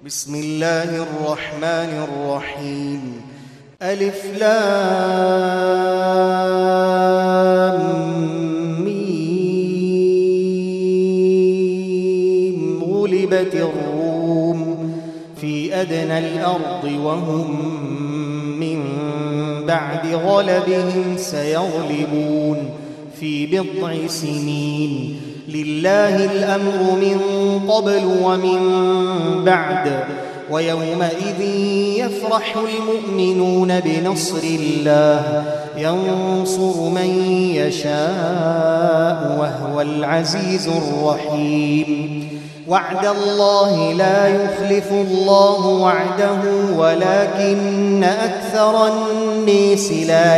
بسم الله الرحمن الرحيم. ألف لام ميم. غلبت الروم في أدنى الأرض وهم من بعد غلبهم سيغلبون في بضع سنين. لله الأمر من قبل ومن بعد، ويومئذ يفرح المؤمنون بنصر الله ينصر من يشاء وهو العزيز الرحيم. وعد الله لا يخلف الله وعده ولكن أكثر الناس لا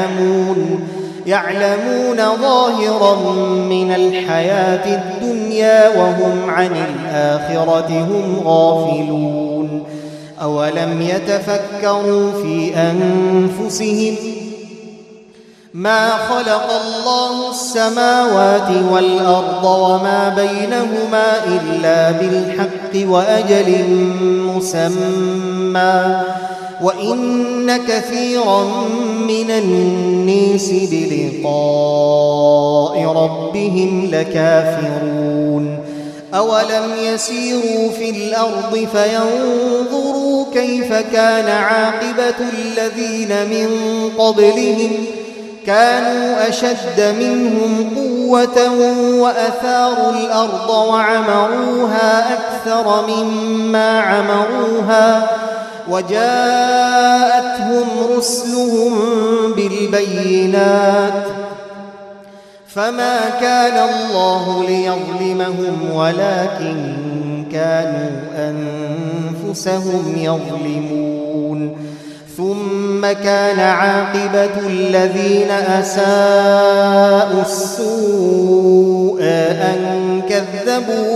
يعلمون ظاهرا من الحياة الدنيا وهم عن الآخرة هم غافلون. أولم يتفكروا في أنفسهم ما خلق الله السماوات والأرض وما بينهما إلا بالحق وأجل مسمى، وإن كثيرا من الناس بلقاء ربهم لكافرون. أولم يسيروا في الأرض فينظروا كيف كان عاقبة الذين من قبلهم كانوا أشد منهم قوة وأثاروا الأرض وعمروها أكثر مما عمروها، وجاءتهم رسلهم بالبينات، فما كان الله ليظلمهم ولكن كانوا أنفسهم يظلمون. ثم كان عاقبة الذين أساءوا السوء أن كذبوا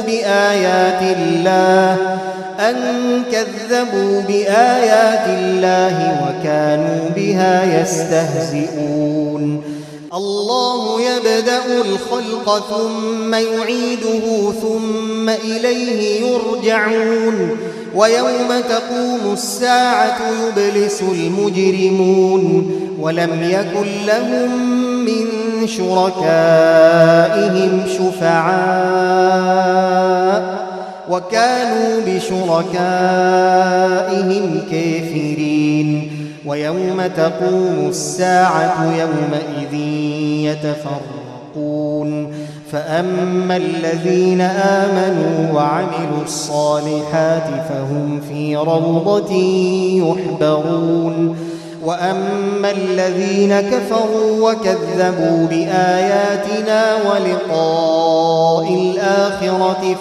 بآيات الله وكانوا بها يستهزئون. الله يبدأ الخلق ثم يعيده ثم إليه يرجعون. ويوم تقوم الساعة يبلس المجرمون ولم يكن لهم من شركائهم شفعاء وكانوا بشركائهم كافرين. ويوم تقوم الساعة يومئذ يتفرقون، فأما الذين آمنوا وعملوا الصالحات فهم في روضة يحبرون، وأما الذين كفروا وكذبوا بآياتنا ولقاء الآخرة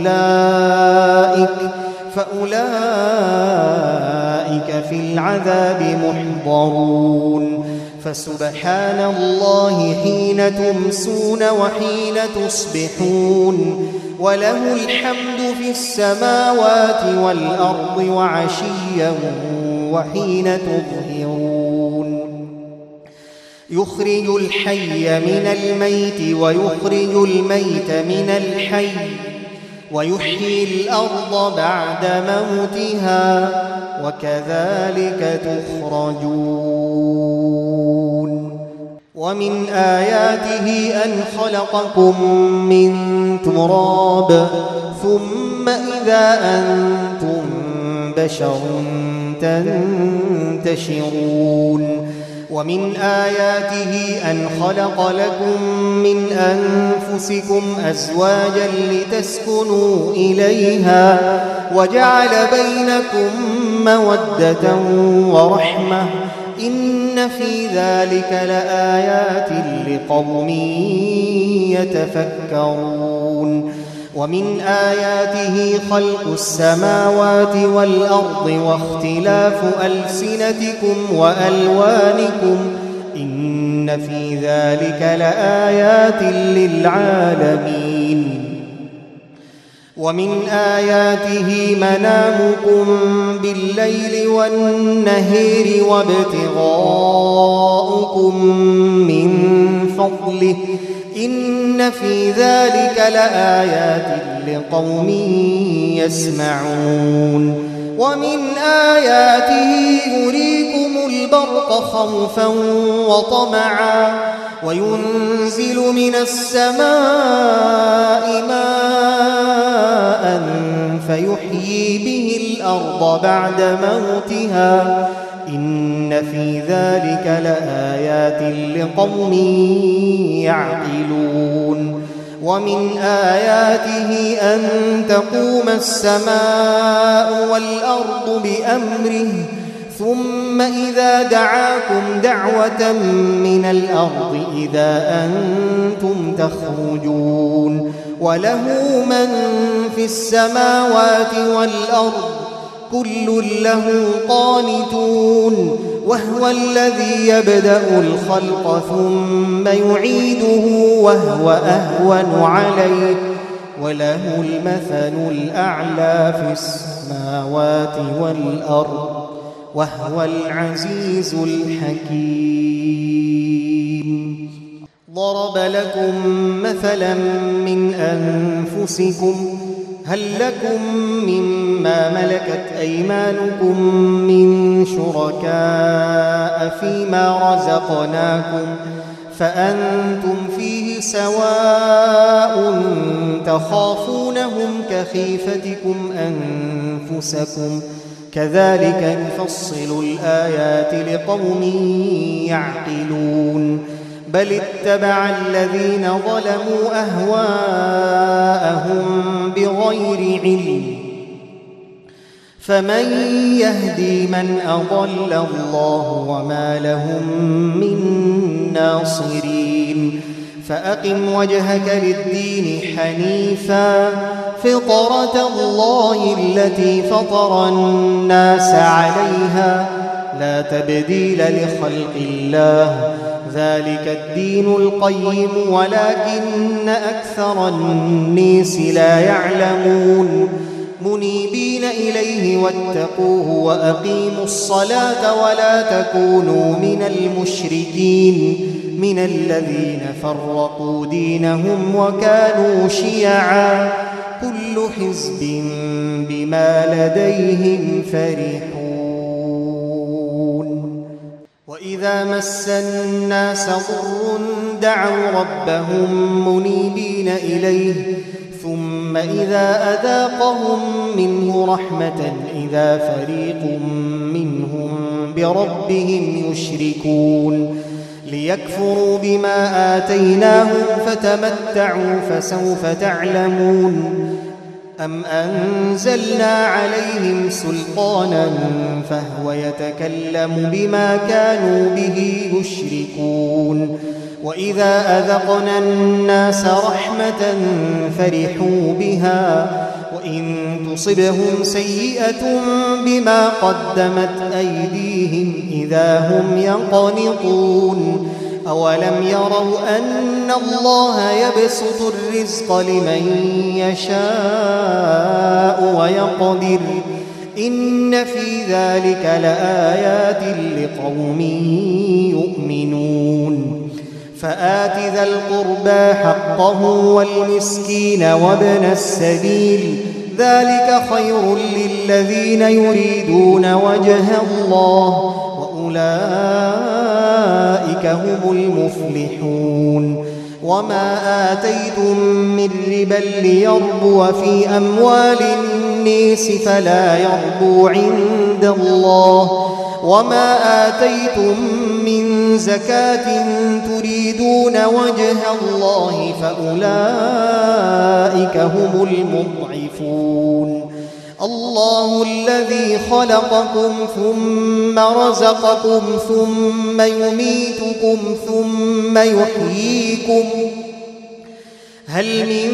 فأولئك في العذاب محضرون. فسبحان الله حين تمسون وحين تصبحون، وله الحمد في السماوات والأرض وعشيا وحين تظهرون. يخرج الحي من الميت ويخرج الميت من الحي ويحيي الأرض بعد موتها وكذلك تخرجون. ومن آياته أن خلقكم من تراب ثم إذا أنتم بشر تنتشرون. ومن آياته أن خلق لكم من أنفسكم أزواجا لتسكنوا إليها وجعل بينكم مودة ورحمة، إن في ذلك لآيات لقوم يتفكرون. ومن آياته خلق السماوات والأرض واختلاف ألسنتكم وألوانكم، إن في ذلك لآيات للعالمين. ومن آياته منامكم بالليل والنهار وابتغاؤكم من فضله، إن في ذلك لآيات لقوم يسمعون. آياته يريكم البرق خوفا وطمعا وينزل من السماء ماء فيحيي به الأرض بعد موتها إن في ذلك لآيات لقوم يعقلون ومن آياته أن تقوم السماء والأرض بأمره ثم إذا دعاكم دعوة من الأرض إذا أنتم تخرجون وله من في السماوات والأرض كل له قانتون وهو الذي يبدأ الخلق ثم يعيده وهو أهون عليه وله المثل الأعلى في السماوات والأرض وهو العزيز الحكيم ضرب لكم مثلا من أنفسكم هل لكم مما ملكت أيمانكم من شركاء فيما رزقناكم فأنتم فيه سواء تخافونهم كخيفتكم أنفسكم كذلك نفصل الآيات لقوم يعقلون بل اتبع الذين ظلموا أهواءهم بغير علم فمن يهدي من أضل الله وما لهم من ناصرين فأقم وجهك للدين حنيفا فطرة الله التي فطر الناس عليها لا تبديل لخلق الله ذلك الدين القيم ولكن أكثر الناس لا يعلمون منيبين إليه واتقوه وأقيموا الصلاة ولا تكونوا من المشركين من الذين فرقوا دينهم وكانوا شيعا كل حزب بما لديهم فرحون وإذا مس الناس ضر دعوا ربهم منيبين إليه ثم إذا أذاقهم منه رحمة إذا فريق منهم بربهم يشركون ليكفروا بما آتيناهم فتمتعوا فسوف تعلمون أم أنزلنا عليهم سلطانا فهو يتكلم بما كانوا به يشركون وإذا أذقنا الناس رحمة فرحوا بها وإن تصبهم سيئة بما قدمت أيديهم إذا هم يقنطون أولم يروا أن الله يبسط الرزق لمن يشاء ويقدر إن في ذلك لآيات لقوم يؤمنون فآت ذا القربى حقه والمسكين وابن السبيل ذلك خير للذين يريدون وجه الله وأولئك هم المفلحون وما آتيتم من ربا ليربو في أموال الناس فلا يربو عند الله وما آتيتم من زكاة تريدون وجه الله فأولئك هم المضعفون الله الذي خلقكم ثم رزقكم ثم يميتكم ثم يحييكم هل من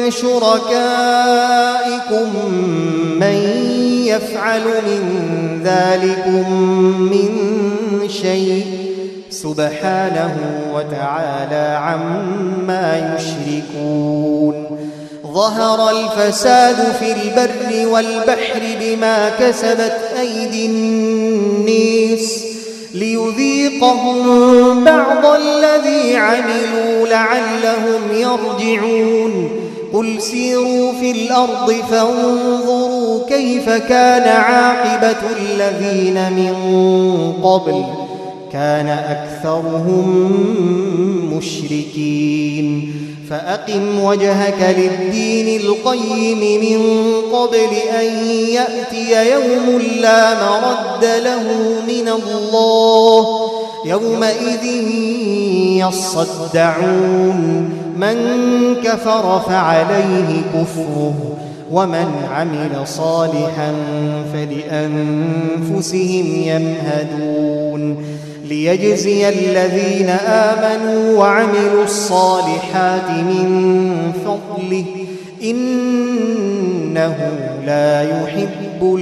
شركائكم من يفعل من ذلكم من شيء سبحانه وتعالى عما يشركون ظهر الفساد في البر والبحر بما كسبت أيدي الناس ليذيقهم بعض الذي عملوا لعلهم يرجعون قل سيروا في الأرض فانظروا كيف كان عاقبة الذين من قبل كان أكثرهم مشركين فأقم وجهك للدين القيم من قبل أن يأتي يوم لا مرد له من الله يومئذ يصدعون من كفر فعليه كفره ومن عمل صالحا فلأنفسهم يمهدون ليجزي الذين آمنوا وعملوا الصالحات من فضله إنه لا يحب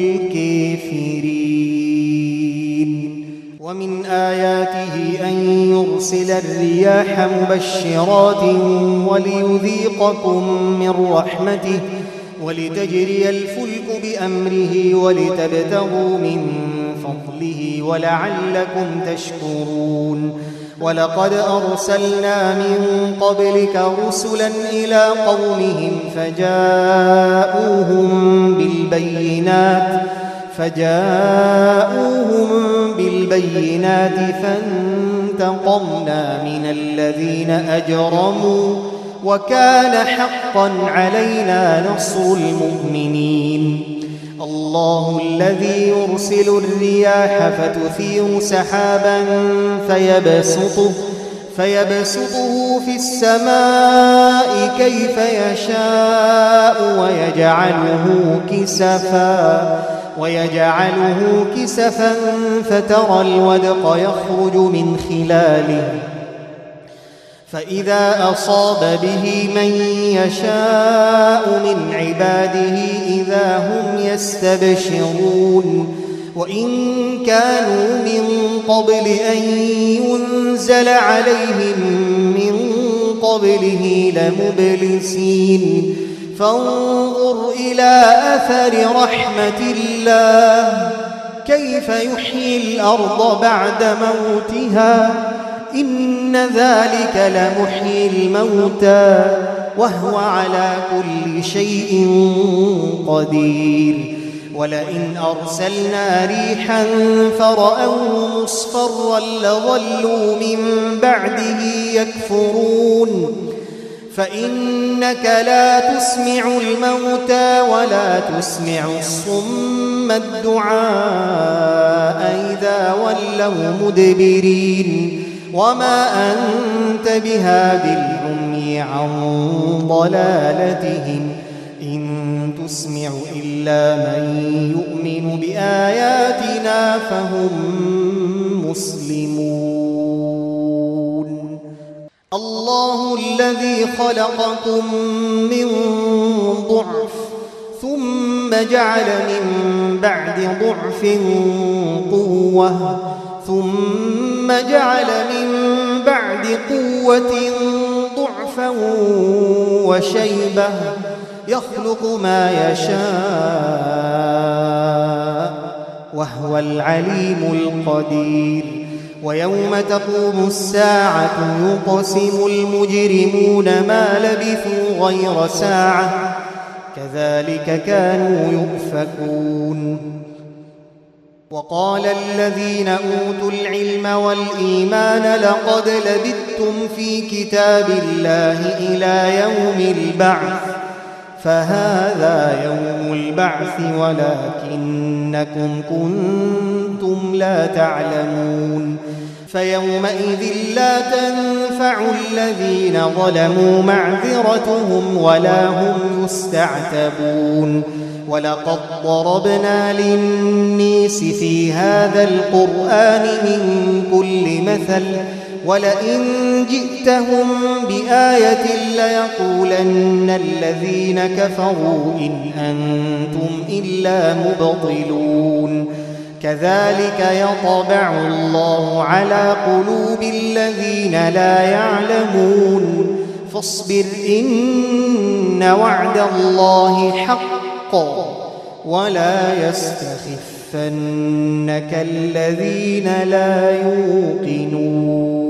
الكافرين ومن آياته أن يرسل الرياح مبشرات وليذيقكم من رحمته ولتجري الفلك بأمره ولتبتغوا من فضله ولعلكم تشكرون ولقد أرسلنا من قبلك رسلا إلى قومهم فجاءوهم بالبينات فانتقمنا من الذين أجرموا وكان حقا علينا نصر المؤمنين الله الذي يرسل الرياح فتثير سحابا فيبسطه في السماء كيف يشاء ويجعله كسفا فترى الودق يخرج من خلاله فإذا أصاب به من يشاء من عباده إذا هم يستبشرون وإن كانوا من قبل أن ينزل عليهم من قبله لمبلسين فانظر إلى أثر رحمة الله كيف يحيي الأرض بعد موتها إن ذلك لمحيي الموتى وهو على كل شيء قدير ولئن أرسلنا ريحا فرأوه مصفرا لظلوا من بعده يكفرون فإنك لا تسمع الموتى ولا تسمع الصم الدعاء إذا ولوا مدبرين وما أنت بهاد العمي عن ضلالتهم إن تسمع إلا من يؤمن بآياتنا فهم مسلمون الله الذي خلقكم من ضعف ثم جعل من بعد ضعف قوة ثم جعل من بعد قوة ضعفا وشيبة يخلق ما يشاء وهو العليم القدير ويوم تقوم الساعة يقسم المجرمون ما لبثوا غير ساعة كذلك كانوا يؤفكون وقال الذين أوتوا العلم والإيمان لقد لبثتم في كتاب الله إلى يوم البعث فهذا يوم البعث ولكنكم كنتم لا تعلمون فيومئذ لا تنفع الذين ظلموا معذرتهم ولا هم يستعتبون ولقد ضربنا للناس في هذا القرآن من كل مثل ولئن جئتهم بآية ليقولن الذين كفروا إن أنتم إلا مبطلون كذلك يطبع الله على قلوب الذين لا يعلمون فاصبر إن وعد الله حق ولا يستخفنك الذين لا يوقنون